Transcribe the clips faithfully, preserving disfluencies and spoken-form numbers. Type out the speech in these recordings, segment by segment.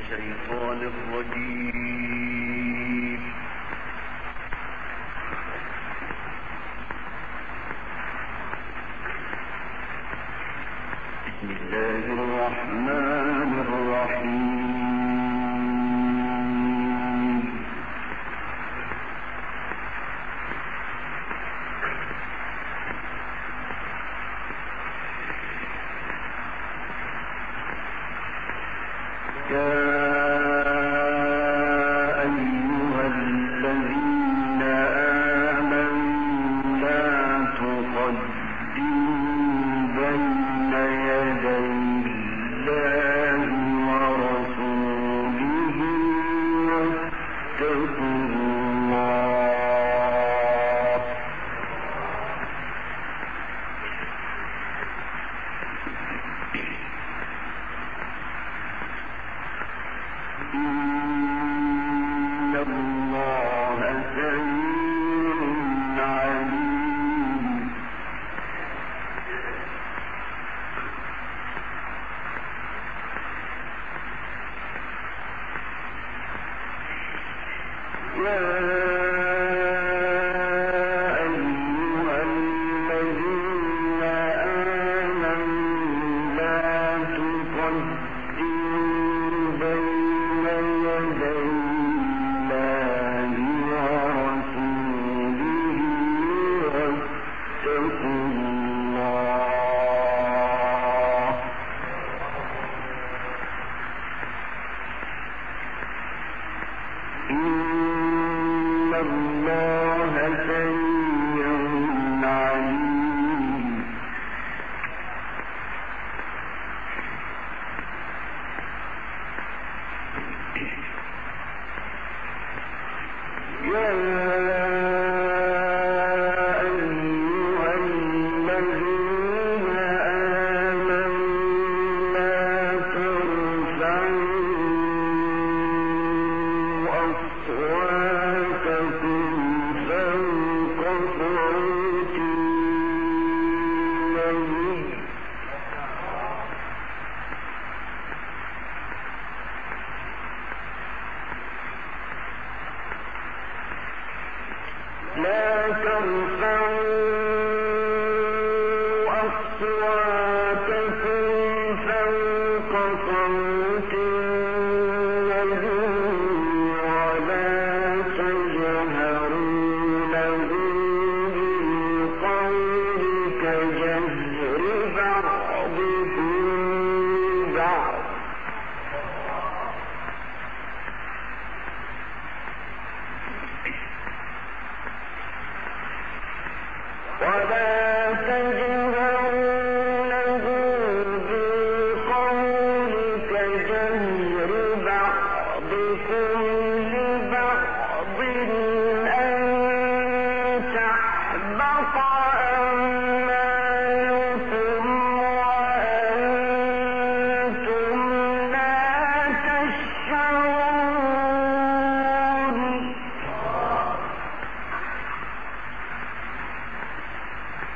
الشيطان الرجيم. بسم الله الرحمن الرحيم. يا أيها الذين آمنوا لا تقدموا بين يدي الله ورسوله واتقوا الله. إن الله سميع عليم. يا أيها الذين آمنوا لا تقدموا بين يدي الله ورسوله واتقوا الله. إن الله سميع عليم. يا أيها الذين آمنوا لا ترفعوا أصواتكم فوق صوت النبي لا ترفعوا أصواتكم فوق صوت النبي ولا تجهروا له بالقول كجهر بعضكم بعض ولا تجهروا له بالقول كجهر بعضكم لبعض أن تحبط أعمالكم وأنتم لا تشعرون.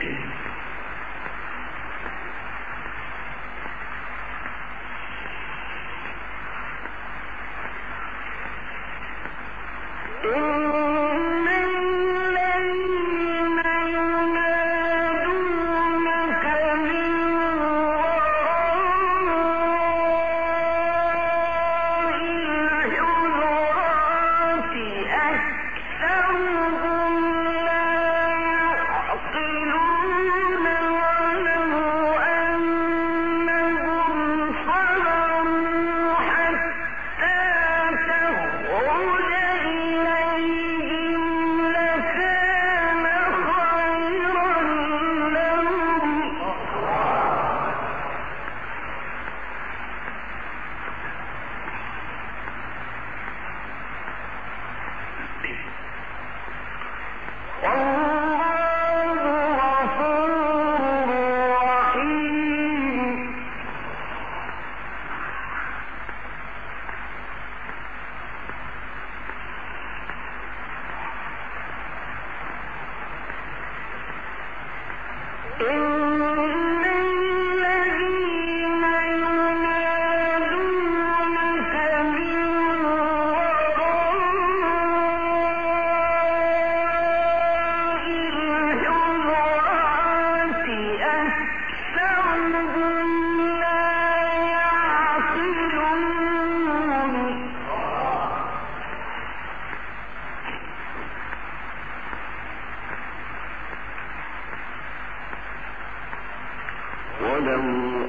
ولو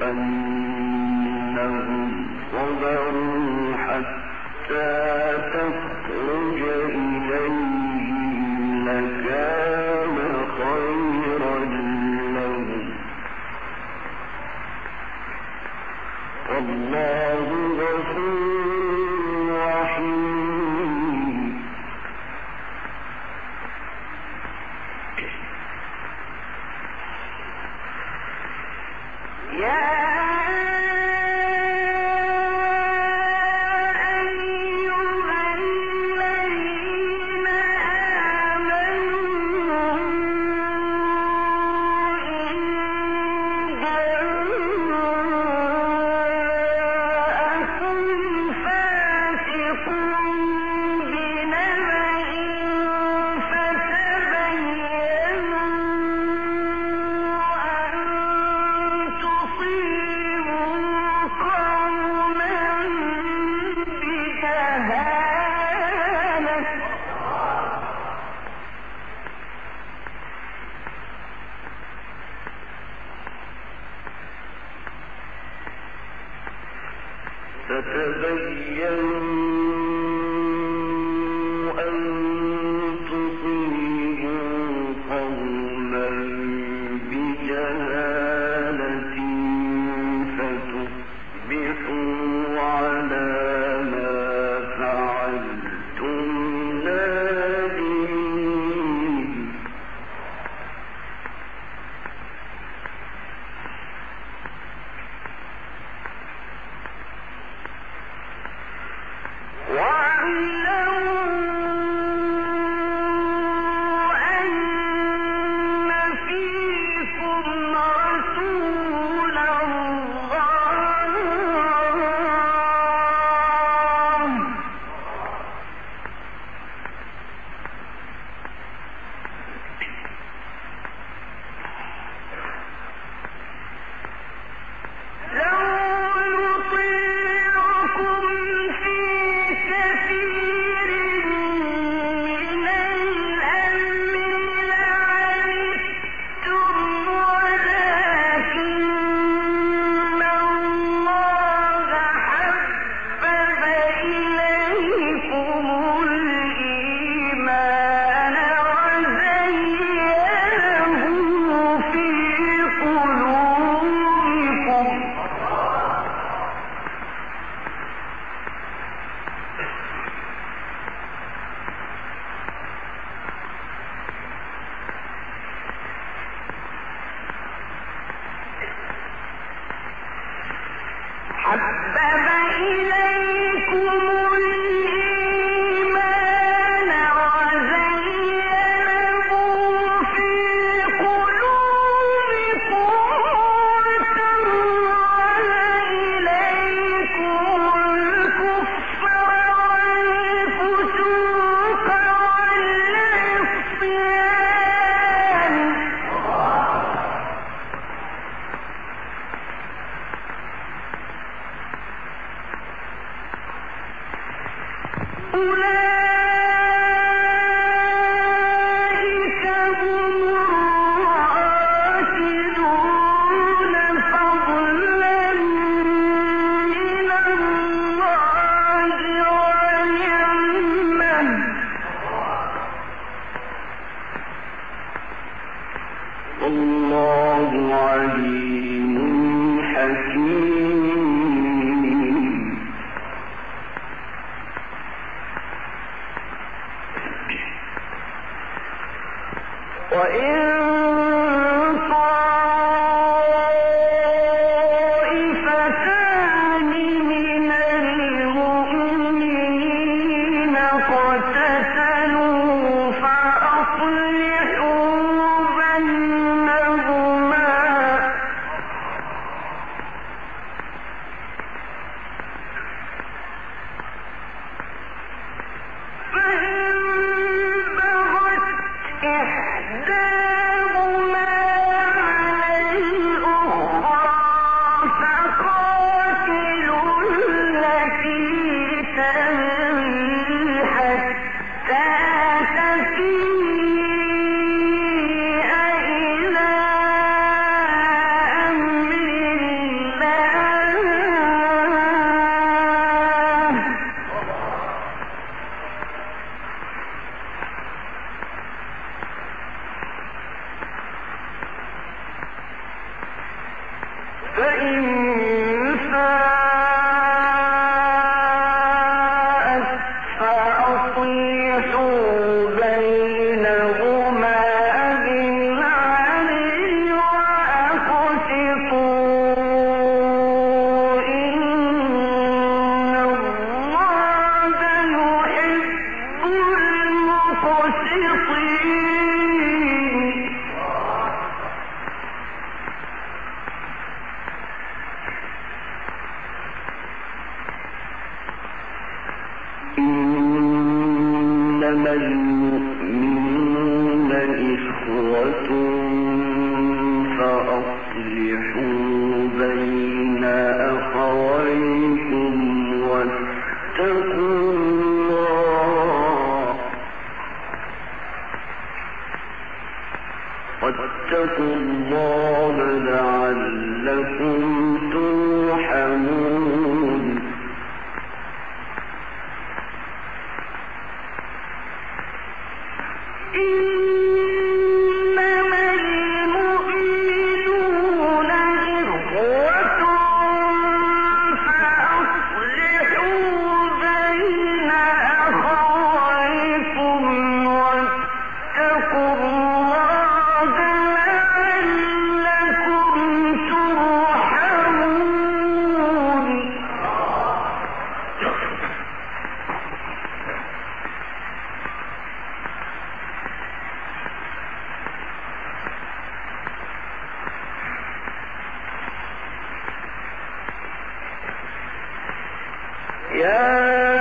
أنهم صبروا حتى تخرج إليهم لكان خيرا لهم والله غفور رحيم. فتبينوا أن تصيبوا قوما بجهالة فتصبحوا على ما فعلتم نادمين. والله عليم حكيم. وإن طائفتان من المؤمنين اقتتلوا فأصلحوا بينهما فإن بغت إحداهما على الأخرى فقاتلوا التي تبغي حتى تفيء إلى أمر الله فإن فاءت فأصلحوا بينهما بالعدل وأقسطوا إن الله يحب المقسطين. إنما المؤمنون إخوة فأصلحوا بين أخويكم واتقوا الله واتقوا الله لعلكم ترحمون. إنما المؤمنون إخوة فأصلحوا بين أخويكم واتقوا الله لعلكم ترحمون. يا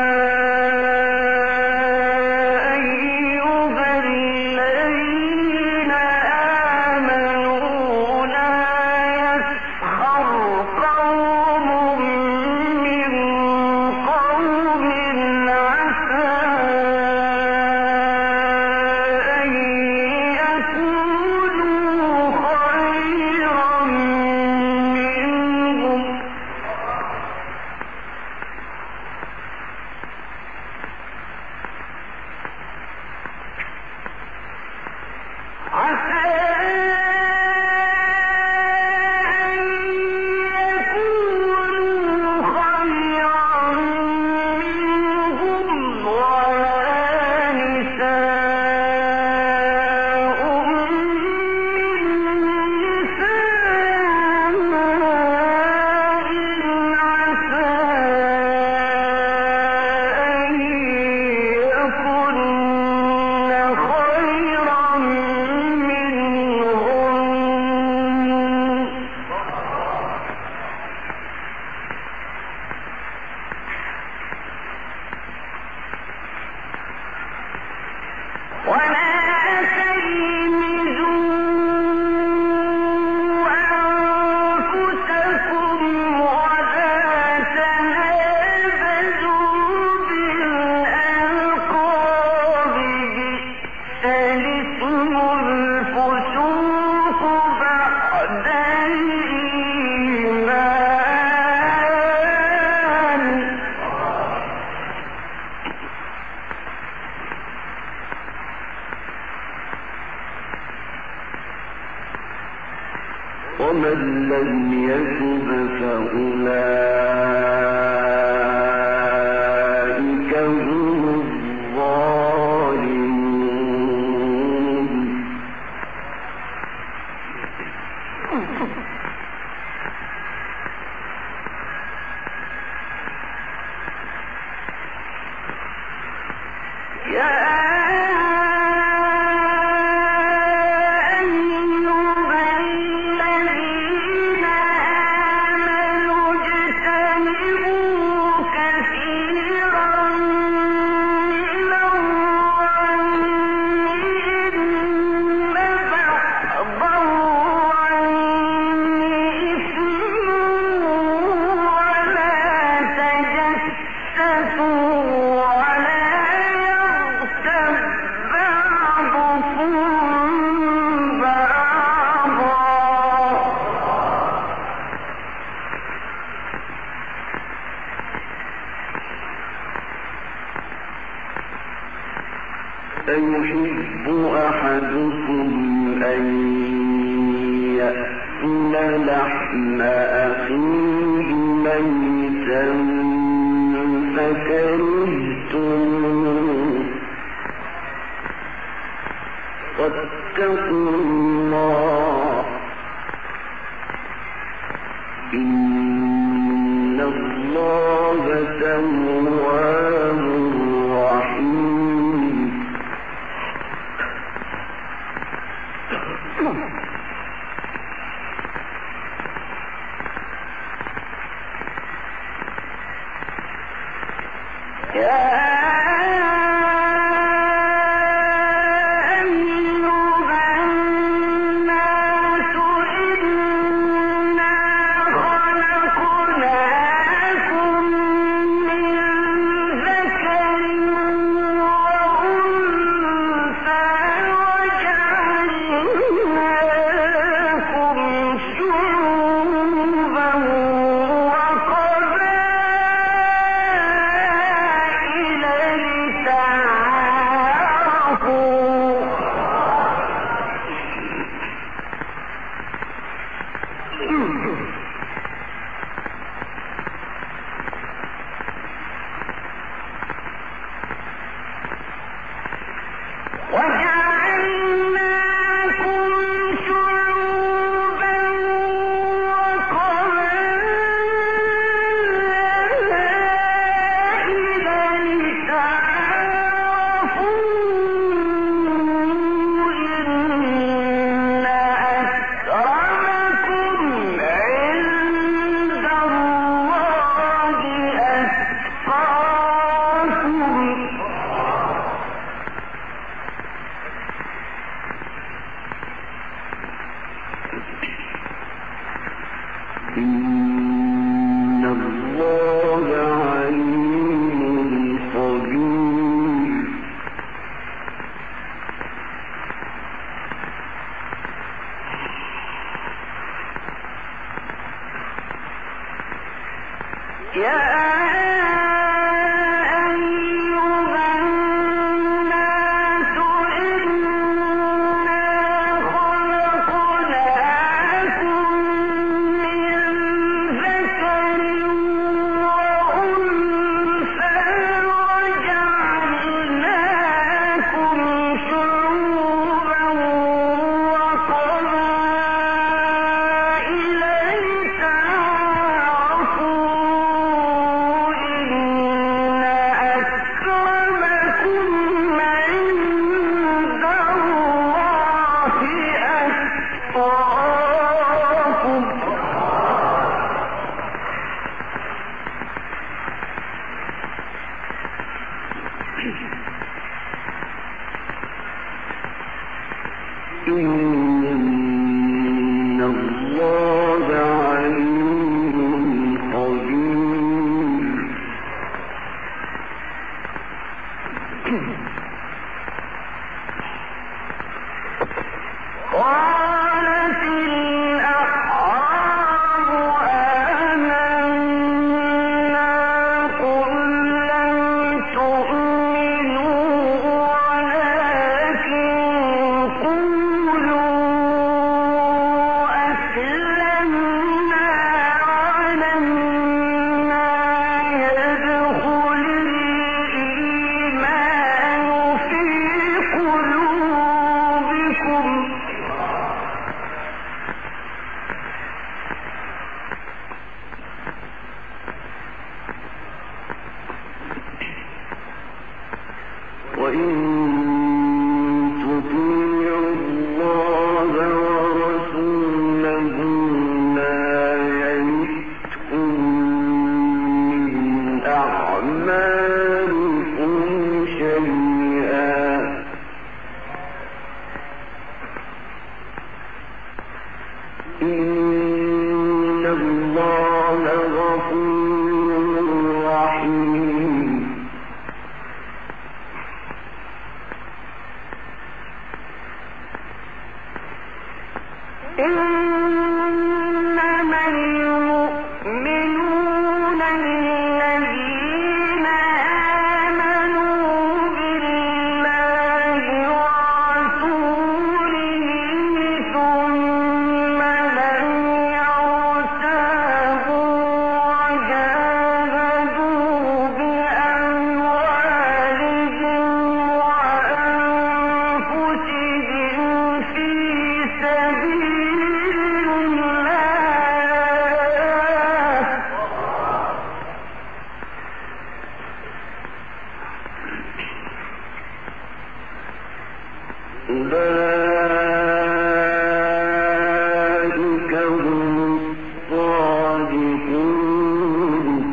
أيها الذين آمنوا لا يسخر قوم من قوم عسى أن يكونوا خيرا منهم ومن لم يتب فأولئك هم الظالمون. أيحب أحدكم أن يأكل لحم أخيه ميتا فكرهتموه واتقوا الله إن الله تواب رحيم. إن الله عليم خبير. يا إن الله عليم خبير. قالت الأعراب آمنا قل لم تؤمنوا ولكن قولوا أسلمنا إن الله غفور رحيم إنما المؤمنون الذين آمنوا بالله ورسوله ثم لم يرتابوا وجاهدوا بأموالهم وأنفسهم في سبيل الله أولئك هم الصادقون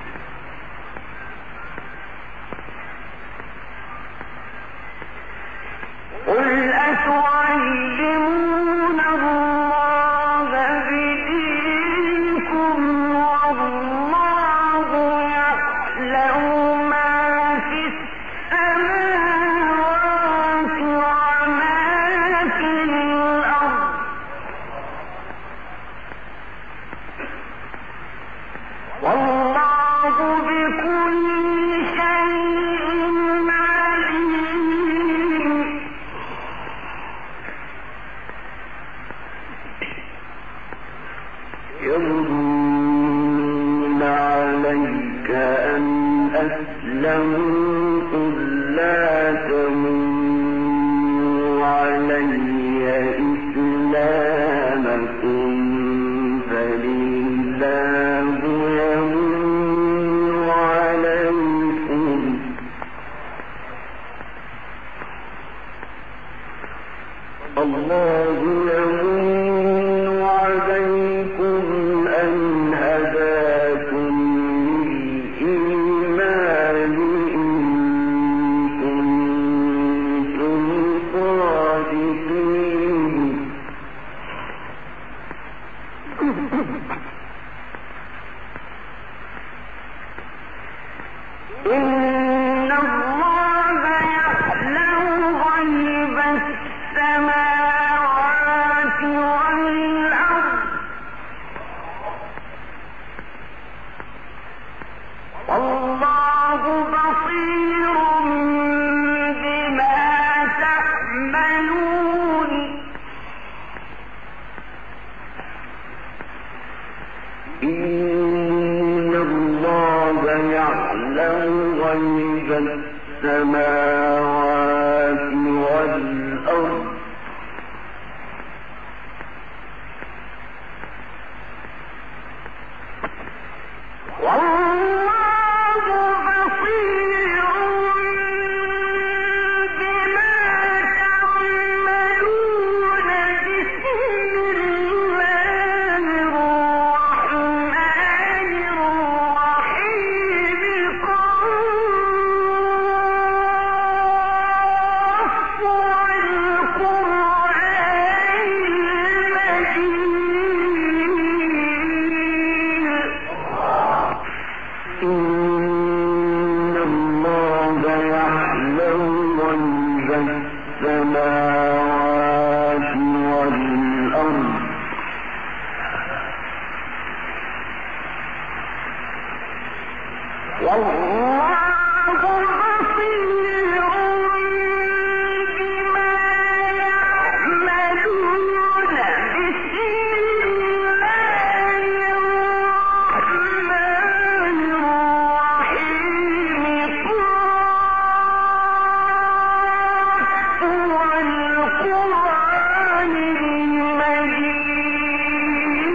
قل أتعلمون الله بدينكم والله يعلم ما في السماوات وما في الأرض والله بكل شيء عليم يمنون عليك أن أسلموا قل لا تمنوا علي إسلامكم بل الله يمن عليكم الله يمن عليكم أن هداكم للإيمان إن كنتم صادقين إن الله يعلم غيب السماوات والأرض والله بصير بما تعملون إن الله يعلم غيب السماوات والأرض والله بصير بما تعملون بسم الله الرحمن الرحيم قاف والقرآن المجيد إن الله يعلم غيب السماوات والأرض والله بصير بما يعملون بسم الله الرحمن الرحيم قاف والقرآن المجيد.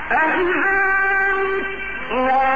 أَإِذَا مِتْنَا